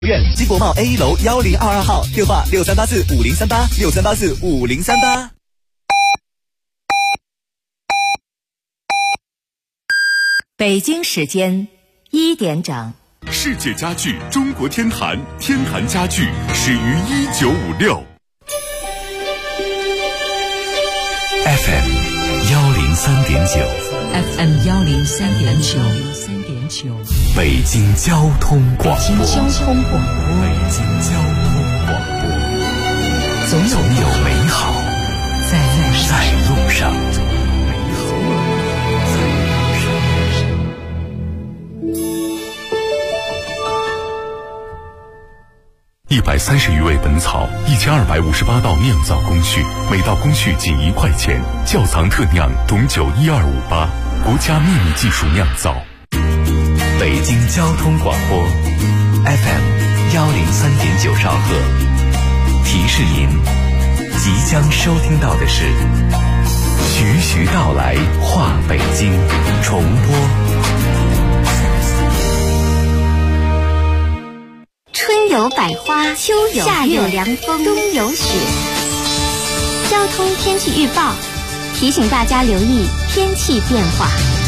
院金国贸 A 楼1022号，电话63845038，63845038。 北京时间1点整。 世界家具中国天坛，天坛家具始于1956。 FM 103.9 FM 103.9， 北京交通广播。 北京交通广播， 总有美好在路上。130余味本草，1258道酿造工序，每道工序仅1块钱。窖藏特酿董酒12588，国家秘密技术酿造。北京交通广播 FM 103.9兆赫，提示您即将收听到的是徐徐道来话北京重播。 春有百花，秋有夏有凉风，冬有雪。交通天气预报提醒大家留意天气变化。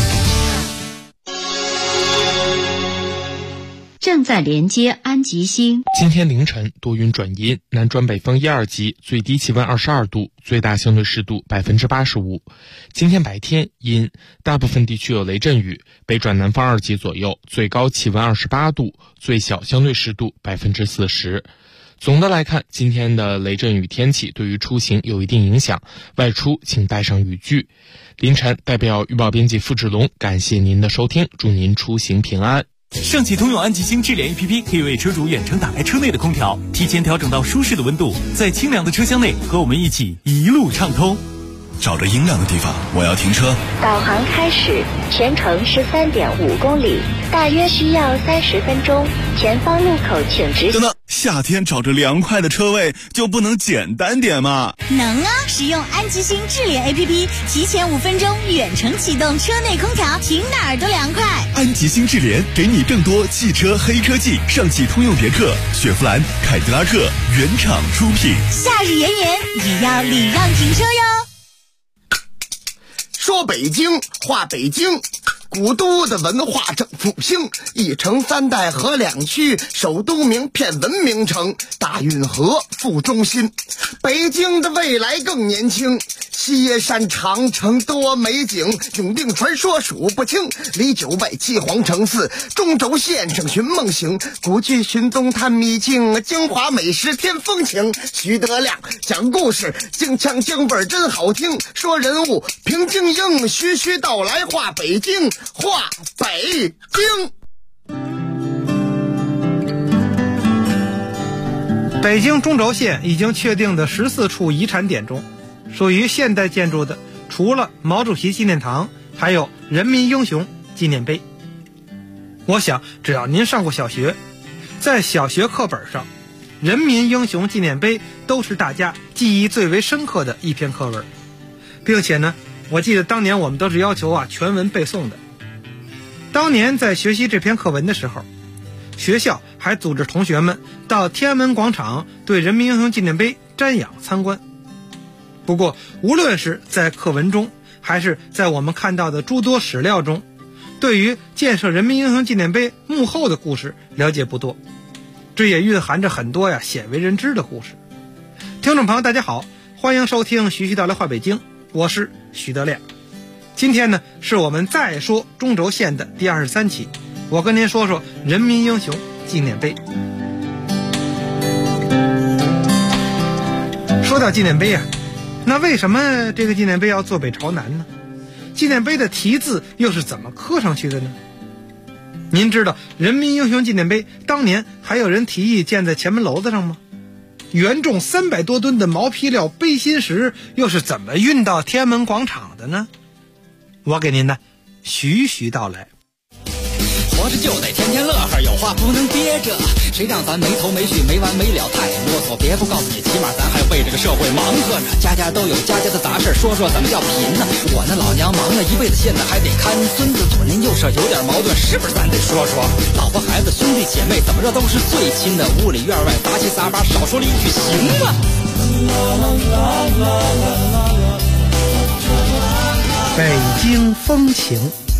正在连接安吉星。 今天凌晨多云转阴，南转北风1、2级，最低气温22度，最大相对湿度85%。今天白天阴，大部分地区有雷阵雨，北转南方2级左右，最高气温28度，最小相对湿度40%。总的来看，今天的雷阵雨天气对于出行有一定影响，外出请带上雨具。凌晨代表预报编辑付志龙，感谢您的收听，祝您出行平安。 上汽通用安吉星智联 APP 可以为车主远程打开车内的空调，提前调整到舒适的温度，在清凉的车厢内和我们一起一路畅通。 找着阴凉的地方，我要停车。 导航开始，全程13.5公里，大约需要30分钟。前方路口请直行。 等等，夏天找着凉快的车位就不能简单点吗？ 能啊！使用安吉星智联 APP， 提前5分钟远程启动车内空调，停哪儿都凉快。 安吉星智联给你更多汽车黑科技，上汽通用别克、雪佛兰、凯迪拉克原厂出品。 夏日炎炎，也要礼让停车哟。 说北京话北京，古都的文化正复兴，一城三代河两区，首都名片文明城，大运河副中心。北京的未来更年轻，西山长城多美景，永定传说数不清，离9外七皇城寺，中轴线上寻梦行，古剧寻踪探秘境，京华美食添风情。徐德亮讲故事，京腔京味真好听，说人物平静应，徐徐道来话北京，话北京。 北京中轴线已经确定的14处遗产点中，属于现代建筑的，除了毛主席纪念堂，还有人民英雄纪念碑。我想只要您上过小学，在小学课本上，人民英雄纪念碑都是大家记忆最为深刻的一篇课文，并且呢，我记得当年我们都是要求全文背诵的。当年在学习这篇课文的时候，学校还组织同学们到天安门广场对人民英雄纪念碑瞻仰参观。不过无论是在课文中，还是在我们看到的诸多史料中，对于建设人民英雄纪念碑幕后的故事了解不多，这也蕴含着很多鲜为人知的故事。听众朋友大家好，欢迎收听徐徐道来话北京，我是徐德亮。今天呢，是我们再说中轴线的第23期，我跟您说说人民英雄纪念碑。说到纪念碑那为什么这个纪念碑要坐北朝南呢？纪念碑的题字又是怎么刻上去的呢？您知道人民英雄纪念碑当年还有人提议建在前门楼子上吗？原重300多吨的毛坯料碑心石又是怎么运到天安门广场的呢？我给您呢徐徐道来。 活着就得天天乐呵，有话不能憋着，谁让咱没头没绪没完没了太啰嗦，别不告诉你，起码咱还为这个社会忙活呢，家家都有家家的杂事，说说怎么叫贫呢？我那老娘忙了一辈子，现在还得看孙子，左邻右舍有点矛盾，是不是咱得说说？老婆孩子兄弟姐妹怎么着都是最亲的，屋里院外杂七杂八，少说了一句行吗？ 北京风情。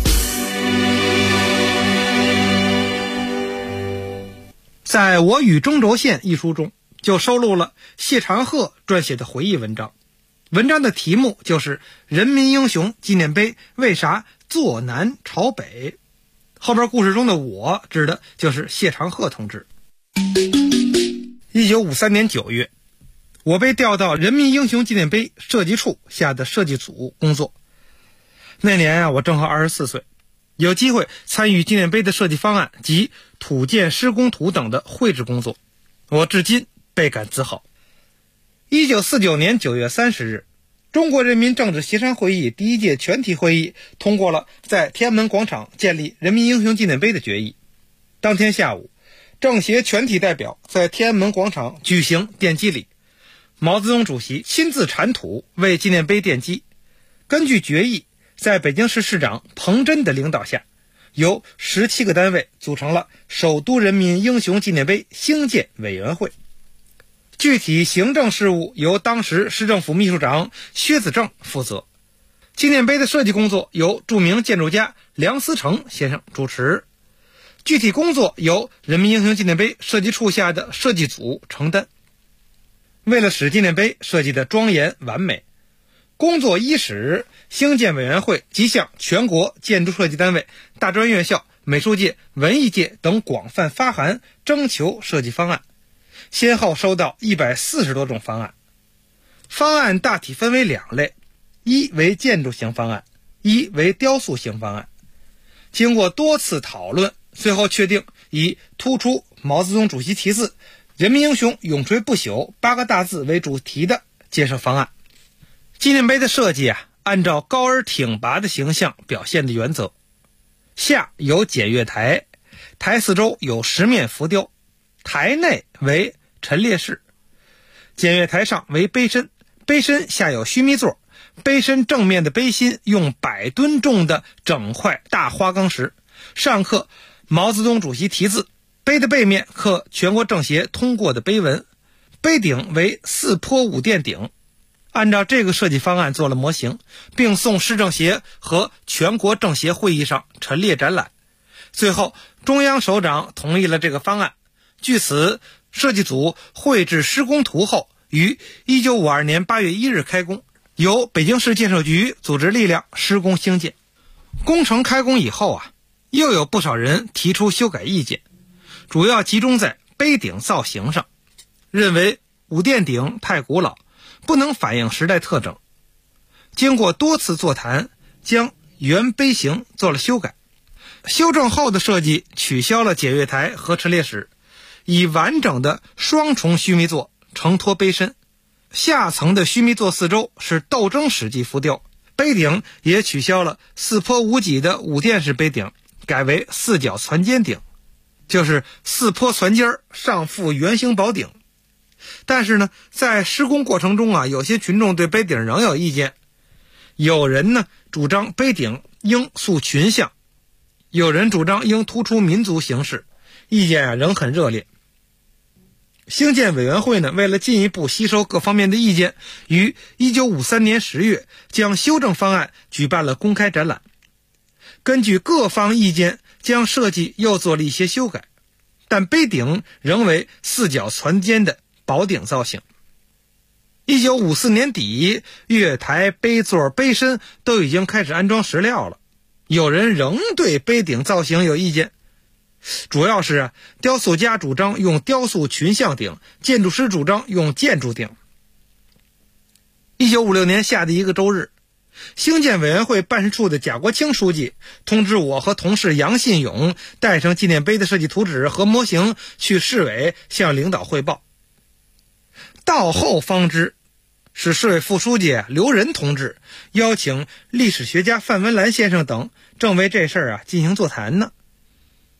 在我与中轴线一书中，就收录了谢长鹤撰写的回忆文章，文章的题目就是人民英雄纪念碑为啥坐南朝北，后边故事中的我指的就是谢长鹤同志。1953年9月，我被调到人民英雄纪念碑设计处下的设计组工作。那年我正好24岁，有机会参与纪念碑的设计方案及土建施工图等的绘制工作，我至今倍感自豪。1949年9月30日，中国人民政治协商会议第一届全体会议通过了在天安门广场建立人民英雄纪念碑的决议。当天下午，政协全体代表在天安门广场举行奠基礼，毛泽东主席亲自铲土为纪念碑奠基。根据决议，在北京市市长彭真的领导下，由17个单位组成了首都人民英雄纪念碑兴建委员会，具体行政事务由当时市政府秘书长薛子正负责。纪念碑的设计工作由著名建筑家梁思成先生主持，具体工作由人民英雄纪念碑设计处下的设计组承担。为了使纪念碑设计的庄严完美，工作伊始，兴建委员会即向全国建筑设计单位、大专院校、美术界、文艺界等广泛发函征求设计方案，先后收到140多种方案。方案大体分为2类，一为建筑型方案，一为雕塑型方案。经过多次讨论，最后确定以突出毛泽东主席题字“人民英雄永垂不朽”8个大字为主题的建设方案。纪念碑的设计按照高而挺拔的形象表现的原则，下有检阅台，台四周有10面浮雕，台内为陈列室，检阅台上为碑身，碑身下有须弥座，碑身正面的碑心用100吨重的整块大花岗石，上刻毛泽东主席题字，碑的背面刻全国政协通过的碑文，碑顶为4坡5殿顶。按照这个设计方案做了模型，并送市政协和全国政协会议上陈列展览。最后中央首长同意了这个方案，据此设计组绘制施工图后，于1952年8月1日开工，由北京市建设局组织力量施工兴建。工程开工以后又有不少人提出修改意见，主要集中在碑顶造型上，认为5殿顶太古老，不能反映时代特征。经过多次座谈，将原碑形做了修改。修正后的设计取消了检阅台和陈列室，以完整的双重须弥座承托碑身，下层的须弥座四周是斗争史迹浮雕，碑顶也取消了4坡5脊的5殿式碑顶，改为4角攒尖顶，就是4坡攒尖上附圆形宝顶。但是呢，在施工过程中有些群众对碑顶仍有意见，有人呢主张碑顶应塑群像，有人主张应突出民族形式，意见仍很热烈。兴建委员会呢，为了进一步吸收各方面的意见，于1953年10月将修正方案举办了公开展览。根据各方意见，将设计又做了一些修改，但碑顶仍为4角攒尖的宝顶造型。1954年底，月台、碑座、碑身都已经开始安装石料了，有人仍对碑顶造型有意见，主要是雕塑家主张用雕塑群像顶，建筑师主张用建筑顶。1956年夏的一个周日，兴建委员会办事处的贾国清书记通知我和同事杨信勇带上纪念碑的设计图纸和模型去市委向领导汇报。到后方知，是市委副书记刘仁同志邀请历史学家范文澜先生等正为这事进行座谈呢。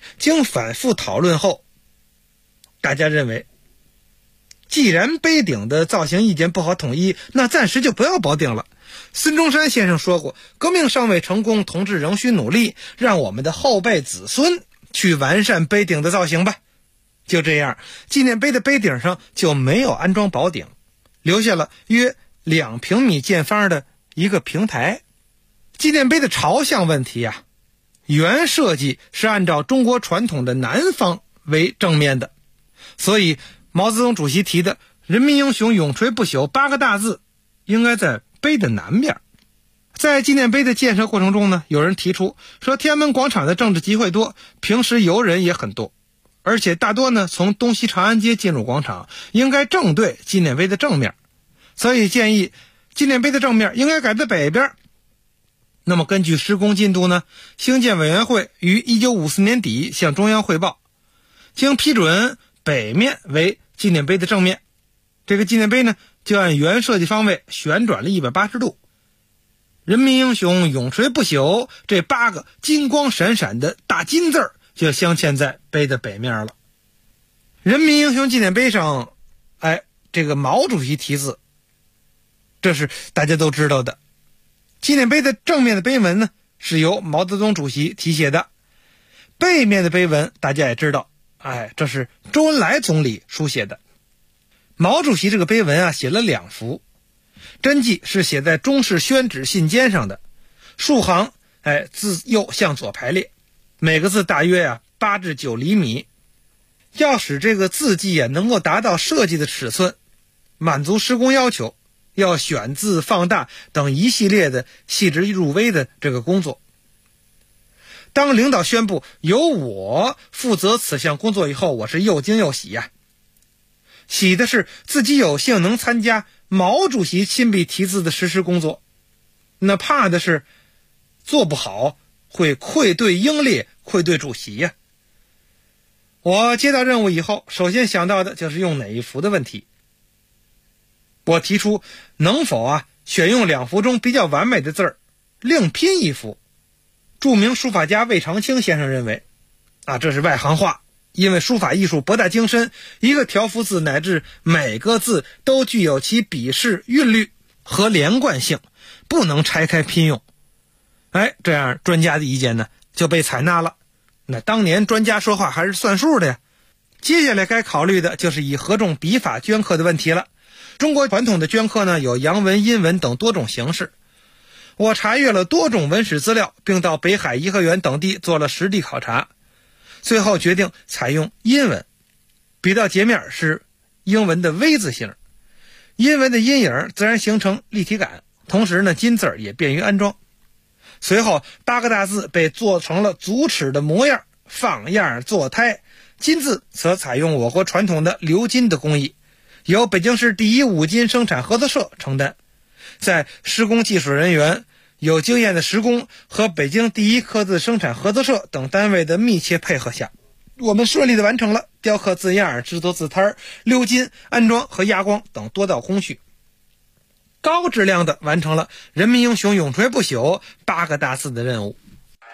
经反复讨论后，大家认为既然碑顶的造型意见不好统一，那暂时就不要保顶了。孙中山先生说过，革命尚未成功，同志仍需努力，让我们的后辈子孙去完善碑顶的造型吧。就这样，纪念碑的碑顶上就没有安装宝顶，留下了约2平米见方的一个平台。纪念碑的朝向问题啊，原设计是按照中国传统的南方为正面的，所以毛泽东主席提的人民英雄永垂不朽8个大字应该在碑的南边。在纪念碑的建设过程中呢，有人提出说天安门广场的政治集会多，平时游人也很多，而且大多呢从东西长安街进入广场，应该正对纪念碑的正面，所以建议纪念碑的正面应该改在北边。那么根据施工进度呢，兴建委员会于1954年底向中央汇报，经批准北面为纪念碑的正面，这个纪念碑呢就按原设计方位旋转了180度，人民英雄永垂不朽这8个金光闪闪的大金字就镶嵌在碑的北面了。人民英雄纪念碑上，这个毛主席题字，这是大家都知道的。纪念碑的正面的碑文呢是由毛泽东主席题写的，背面的碑文大家也知道，这是周恩来总理书写的。毛主席这个碑文啊写了2幅，真迹是写在中式宣纸信笺上的，数行自右向左排列，每个字大约8至9厘米。要使这个字迹能够达到设计的尺寸，满足施工要求，要选字放大等一系列的细致入微的这个工作。当领导宣布由我负责此项工作以后，我是又惊又喜呀。喜的是自己有幸能参加毛主席亲笔题字的实施工作，那怕的是做不好会愧对英烈，愧对主席呀。我接到任务以后，首先想到的就是用哪一幅的问题。我提出能否选用2幅中比较完美的字儿，另拼一幅。著名书法家魏长青先生认为这是外行话，因为书法艺术博大精深，一个条幅字乃至每个字都具有其笔势韵律和连贯性，不能拆开拼用。这样专家的意见呢就被采纳了。那当年专家说话还是算数的呀。接下来该考虑的就是以何种笔法镌刻的问题了。中国传统的镌刻呢有阳文、阴文等多种形式。我查阅了多种文史资料，并到北海、颐和园等地做了实地考察，最后决定采用阴文。笔道截面是英文的 V 字形，阴文的阴影自然形成立体感，同时呢金字也便于安装。随后8个大字被做成了足尺的模样，放样做胎，金字则采用我国传统的鎏金的工艺，由北京市第一五金生产合作社承担。在施工技术人员、有经验的施工和北京第一刻字生产合作社等单位的密切配合下，我们顺利地完成了雕刻字样、制作字摊、鎏金、安装和压光等多道工序，高质量地完成了人民英雄永垂不朽8个大字的任务。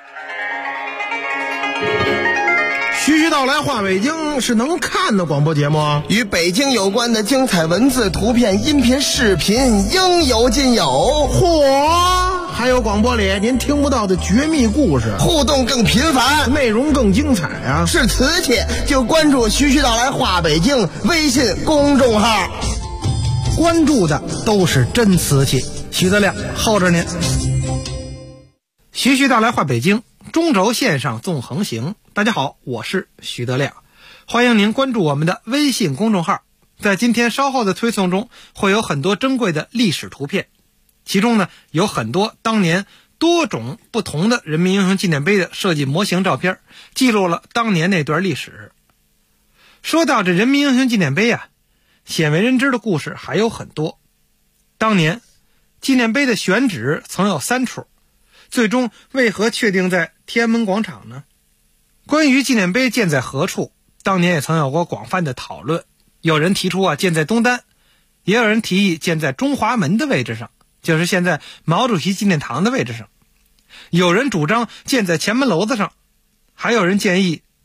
徐徐道来话北京是能看的广播节目， 与北京有关的精彩文字、图片、音频、视频应有尽有。 嚯，还有广播里您听不到的绝密故事， 互动更频繁， 内容更精彩啊！ 是瓷器就关注徐徐道来话北京微信公众号， 关注的都是真瓷器。徐德亮候着您。徐徐道来话北京，中轴线上纵横行。大家好，我是徐德亮，欢迎您关注我们的微信公众号。在今天稍后的推送中，会有很多珍贵的历史图片，其中呢有很多当年多种不同的人民英雄纪念碑的设计模型照片，记录了当年那段历史。说到这人民英雄纪念碑鲜为人知的故事还有很多。当年纪念碑的选址曾有3处，最终为何确定在天安门广场呢？关于纪念碑建在何处，当年也曾有过广泛的讨论。有人提出建在东单，也有人提议建在中华门的位置上，就是现在毛主席纪念堂的位置上。有人主张建在前门楼子上，还有人建议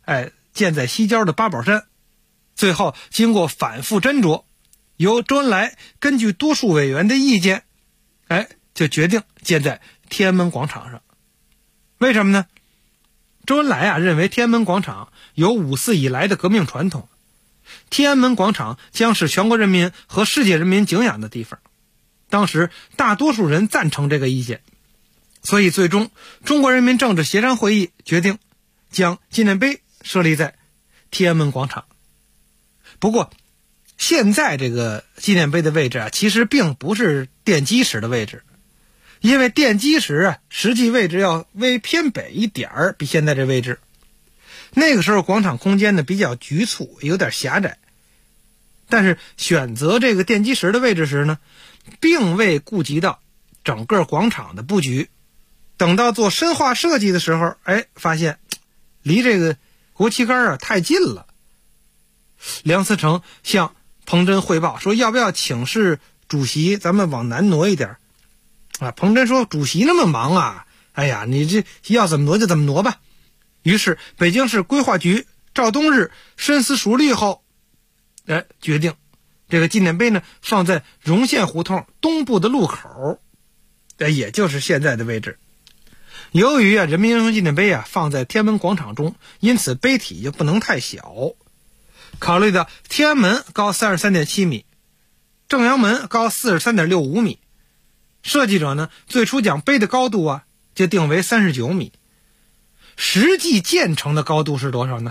建在西郊的八宝山。最后经过反复斟酌，由周恩来根据多数委员的意见，就决定建在天安门广场上。为什么呢？周恩来认为天安门广场有5·4以来的革命传统，天安门广场将是全国人民和世界人民敬仰的地方。当时大多数人赞成这个意见，所以最终中国人民政治协商会议决定将纪念碑设立在天安门广场。不过现在这个纪念碑的位置其实并不是奠基石的位置，因为奠基石实际位置要微偏北一点儿，比现在这位置。那个时候广场空间呢比较局促，有点狭窄，但是选择这个奠基石的位置时呢，并未顾及到整个广场的布局。等到做深化设计的时候，发现离这个国旗杆太近了。梁思成向彭真汇报说，要不要请示主席咱们往南挪一点。彭真说，主席那么忙你这要怎么挪就怎么挪吧。于是北京市规划局赵冬日深思熟虑后，决定这个纪念碑呢放在荣县胡同东部的路口，也就是现在的位置。由于人民英雄纪念碑放在天安门广场中，因此碑体就不能太小。考虑到天安门高 33.7 米，正阳门高 43.65 米，设计者呢最初将碑的高度就定为39米，实际建成的高度是多少呢？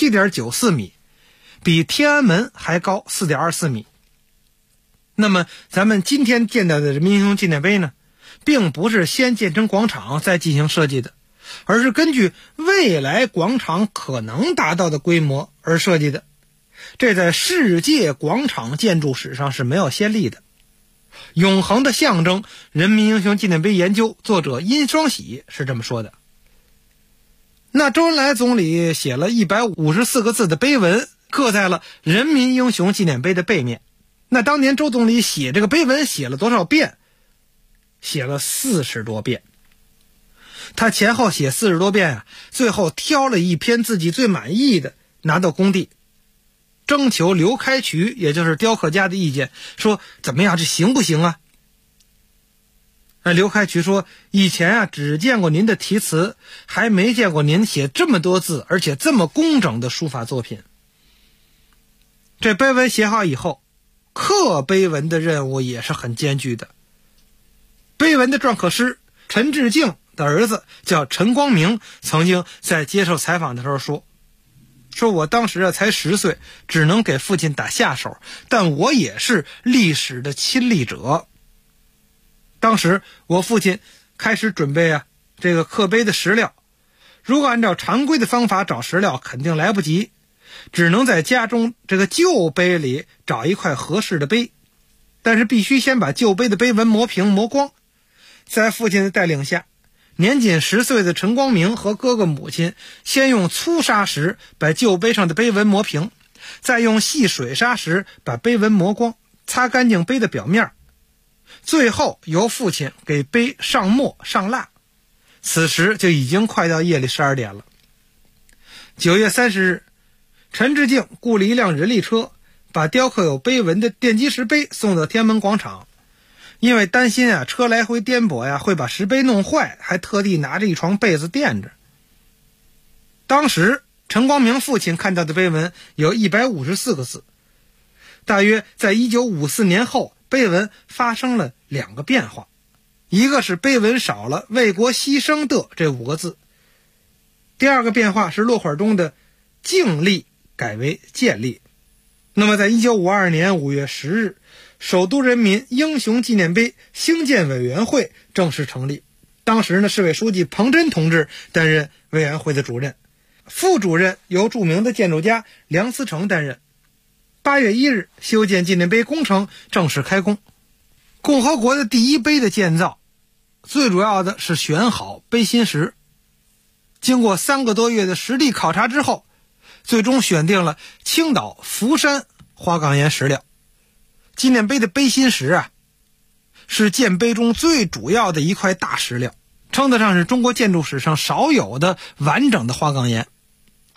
37.94 米，比天安门还高 4.24 米。那么咱们今天见到的人民英雄纪念碑呢，并不是先建成广场再进行设计的，而是根据未来广场可能达到的规模而设计的。这在世界广场建筑史上是没有先例的。永恒的象征人民英雄纪念碑研究作者殷双喜是这么说的。那周恩来总理写了154个字的碑文，刻在了人民英雄纪念碑的背面。那当年周总理写这个碑文写了多少遍？写了40多遍。他前后写40多遍最后挑了一篇自己最满意的拿到工地，征求刘开渠也就是雕刻家的意见，说怎么样，这行不行啊？刘开渠说，以前只见过您的题词，还没见过您写这么多字而且这么工整的书法作品。这碑文写好以后，刻碑文的任务也是很艰巨的。碑文的篆刻师陈志敬的儿子叫陈光明，曾经在接受采访的时候说我当时才10岁，只能给父亲打下手，但我也是历史的亲历者。当时我父亲开始准备这个刻碑的石料，如果按照常规的方法找石料肯定来不及，只能在家中这个旧碑里找一块合适的碑，但是必须先把旧碑的碑文磨平磨光。在父亲的带领下，年仅10岁的陈光明和哥哥母亲先用粗砂石把旧碑上的碑文磨平，再用细水砂石把碑文磨光，擦干净碑的表面，最后由父亲给碑上墨上蜡。此时就已经快到夜里12点了。9月30日，陈志敬雇了一辆人力车，把雕刻有碑文的奠基石碑送到天安门广场。因为担心车来回颠簸会把石碑弄坏，还特地拿着一床被子垫着。当时陈光明父亲看到的碑文有154个字，大约在1954年后，碑文发生了2个变化。一个是碑文少了为国牺牲的这5个字，第二个变化是落款中的敬立改为建立。那么在1952年5月10日，首都人民英雄纪念碑兴建委员会正式成立。当时呢，市委书记彭真同志担任委员会的主任，副主任由著名的建筑家梁思成担任。8月1日，修建纪念碑工程正式开工。共和国的第一碑的建造，最主要的是选好碑心石。经过3个多月的实地考察之后，最终选定了青岛福山花岗岩石料。纪念碑的碑心石是建碑中最主要的一块大石料，称得上是中国建筑史上少有的完整的花岗岩。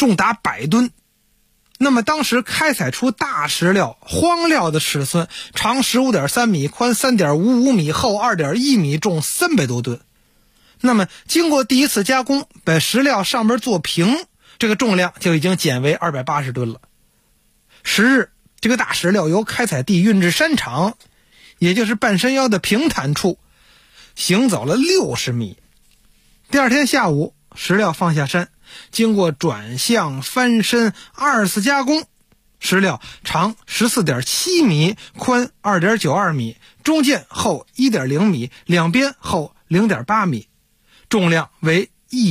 重达100吨。那么当时开采出大石料、荒料的尺寸，长 15.3 米，宽 3.55 米，厚 2.1 米，重300多吨。那么经过第一次加工，把石料上面做平，这个重量就已经减为280吨了。10日，这个大石料由开采地运至山场，也就是半山腰的平坦处，行走了60米。第二天下午，石料放下山，经过转向、翻身2次加工，石料长 14.7 米，宽 2.92 米，中间厚 1.0 米，两边厚 0.8 米，重量为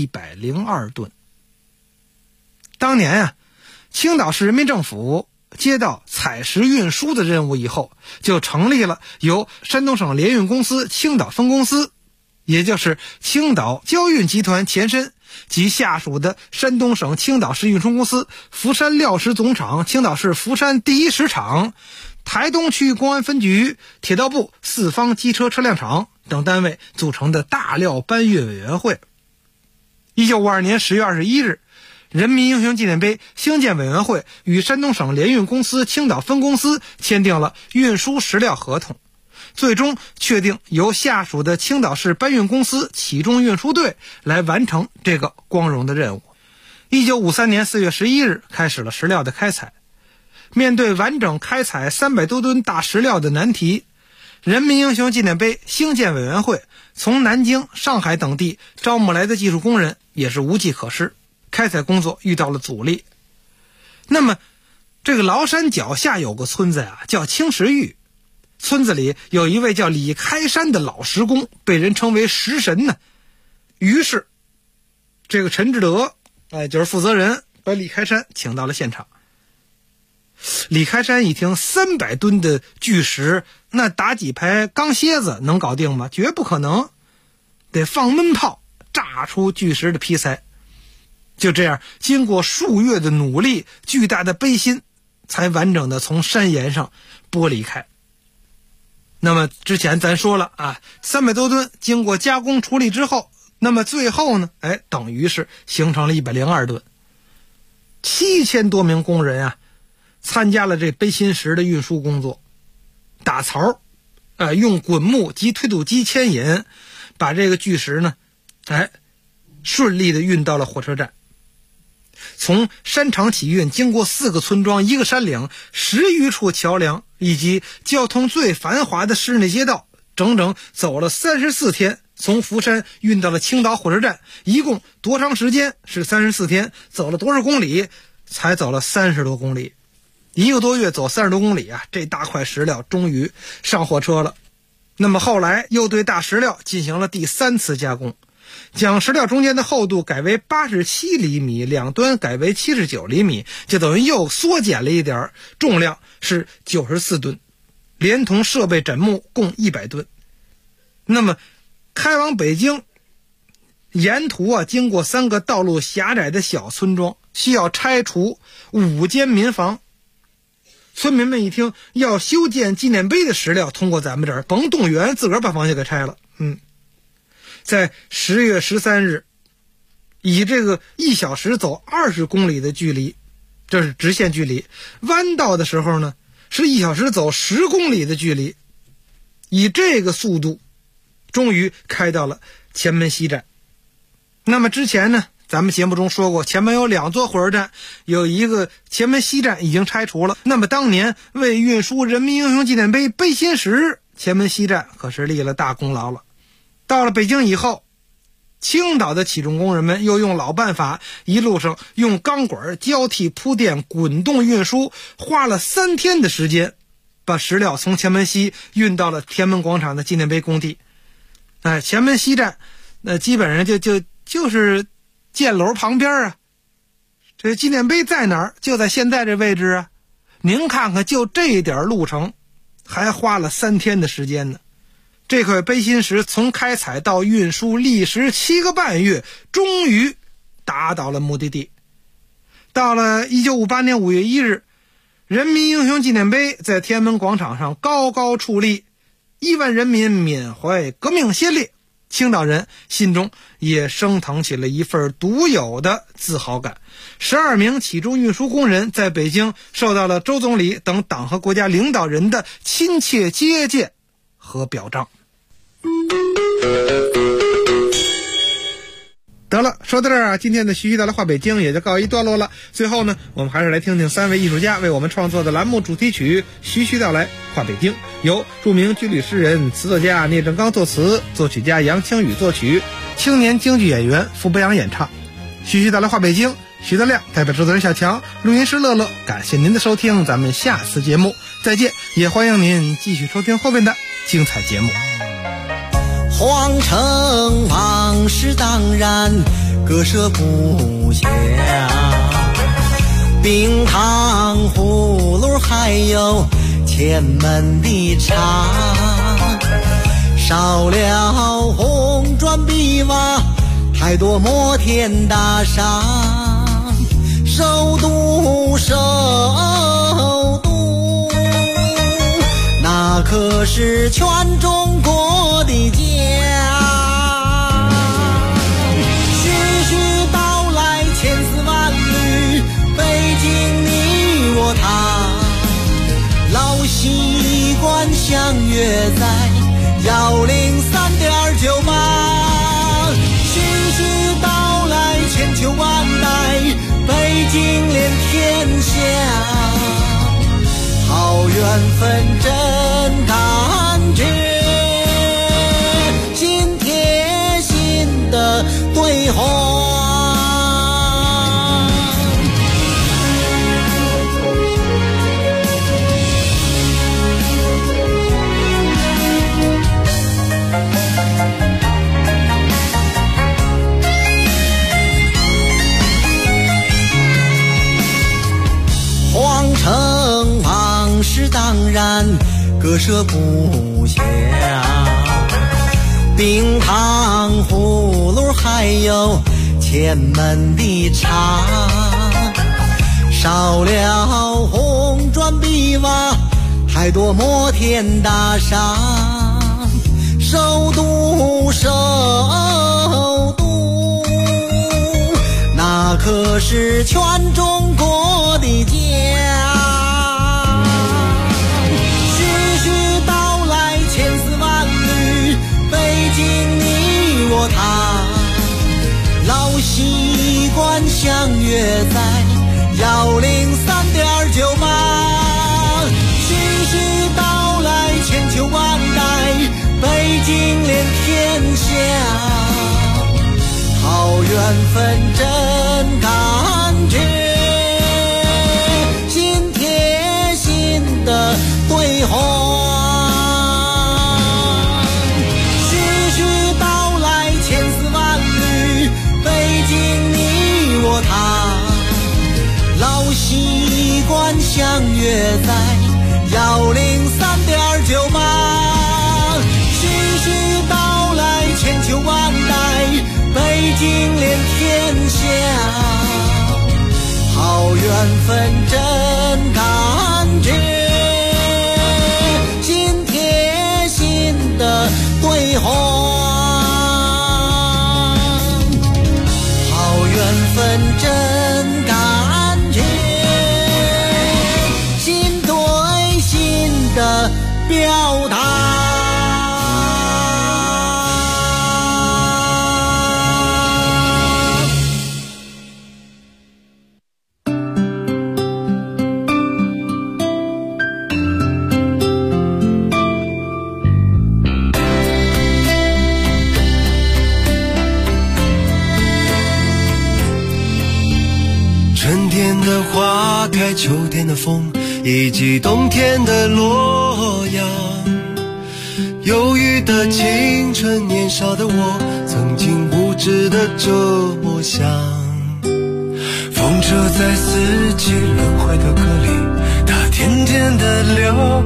102吨。当年青岛市人民政府接到采石运输的任务以后，就成立了由山东省联运公司青岛分公司，也就是青岛交运集团前身及下属的山东省青岛市运输公司、福山料石总厂、青岛市福山第一石厂、台东区公安分局、铁道部四方机车车辆厂等单位组成的大料搬运委员会。1952年10月21日，人民英雄纪念碑兴建委员会与山东省联运公司青岛分公司签订了运输石料合同，最终确定由下属的青岛市搬运公司启重运输队来完成这个光荣的任务。1953年4月11日开始了石料的开采。面对完整开采300多吨大石料的难题，人民英雄纪念碑兴建委员会从南京、上海等地招募来的技术工人也是无计可施，开采工作遇到了阻力。那么这个崂山脚下有个村子叫青石峪，村子里有一位叫李开山的老石工，被人称为石神呢。于是这个陈志德就是负责人，把李开山请到了现场。李开山一听300吨的巨石，那打几排钢楔子能搞定吗？绝不可能，得放闷炮炸出巨石的劈塞。就这样，经过数月的努力，巨大的碑心才完整的从山岩上剥离开。那么之前咱说了300多吨经过加工处理之后，那么最后呢等于是形成了102吨。7000多名工人参加了这碑心石的运输工作，打槽用滚木及推土机牵引，把这个巨石呢顺利的运到了火车站。从山场起运，经过4个村庄、1个山岭、10余处桥梁以及交通最繁华的室内街道，整整走了34天，从福山运到了青岛火车站。一共多长时间？是34天。走了多少公里？才走了30多公里。1个多月走30多公里这大块石料终于上火车了。那么后来又对大石料进行了第3次加工，将石料中间的厚度改为87厘米，两端改为79厘米，就等于又缩减了一点，重量是94吨，连同设备枕木共100吨。那么开往北京，沿途经过3个道路狭窄的小村庄，需要拆除5间民房。村民们一听要修建纪念碑的石料通过咱们这儿，甭动员，自个儿把房子给拆了。在10月13日，以这个1小时走20公里的距离，这是直线距离，弯道的时候呢是1小时走10公里的距离，以这个速度终于开到了前门西站。那么之前呢咱们节目中说过，前门有2座火车站，有一个前门西站已经拆除了。那么当年为运输人民英雄纪念碑碑心石，前门西站可是立了大功劳了。到了北京以后，青岛的起重工人们又用老办法，一路上用钢管交替铺垫滚动运输，花了3天的时间，把石料从前门西运到了天安门广场的纪念碑工地。前门西站基本上就是建楼旁边这纪念碑在哪儿？就在现在这位置您看看，就这一点路程还花了3天的时间呢。这块碑心石从开采到运输历时7个半月，终于达到了目的地。到了1958年5月1日，人民英雄纪念碑在天安门广场上高高矗立，1万人民缅怀革命先烈， 青岛人心中也升腾起了一份独有的自豪感。12名起重运输工人在北京受到了周总理等党和国家领导人的亲切接见和表彰。得了，说到这儿啊，今天的徐徐道来话北京也就告一段落了。最后呢，我们还是来听听3位艺术家为我们创作的栏目主题曲《徐徐道来话北京》，由著名军旅诗人、词作家聂政刚作词，作曲家杨清宇作曲，青年京剧演员傅博阳演唱。徐徐道来话北京，徐德亮代表制作人小强，录音师乐乐，感谢您的收听，咱们下次节目再见，也欢迎您继续收听后面的精彩节目。 皇城往事当然割舍不下，冰糖葫芦还有前门的茶，少了红砖碧瓦，太多摩天大厦，首都首都，那可是全中国的家。徐徐道来千丝万缕，北京你我他，老习惯相约在103.98。徐徐道来千秋万代，北京连天下，好缘分真感觉，心贴心的对话。皇城往事当然割舍不下，冰糖葫芦还有前门的茶，少了红砖碧瓦，太多摩天大厦，首都首都，那可是全中国的家。徐徐道来千丝万缕，北京你我他，老习惯相约在103.98。徐徐道来千秋万代，北京连天下，好缘分真感觉，心贴心的对话。徐徐道来千丝万缕，北京你我他，老习惯相约在103.98。徐徐道来千秋万代，北京连天下，好缘分真感觉，心贴心的对话。好缘分真感觉，心对心的表达。 春天的花开，秋天的风，以及冬天的洛阳。忧郁的青春，年少的我，曾经无知的这么想。风车在四季轮回的歌里，它甜甜的流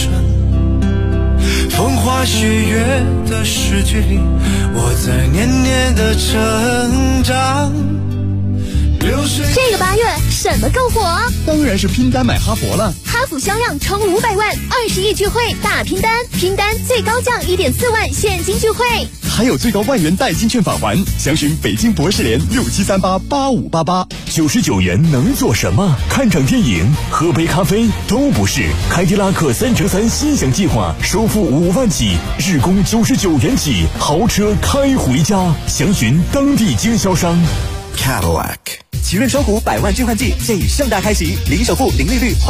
转。风花雪月的诗句里，我在年年的成长。 这个8月什么更火？ 当然是拼单买哈佛了。 哈弗销量冲500万，20亿聚会大拼单，拼单最高降1.4万现金聚会。 还有最高万元代金券返还，详询北京博士联67388588。 99元能做什么？看场电影、喝杯咖啡都不是。凯迪拉克3乘3心享计划，首付5万起，日供99元起，豪车开回家。详询当地经销商。 Cadillac 奇润双股100万置换季现已盛大开启，零首付、零利率。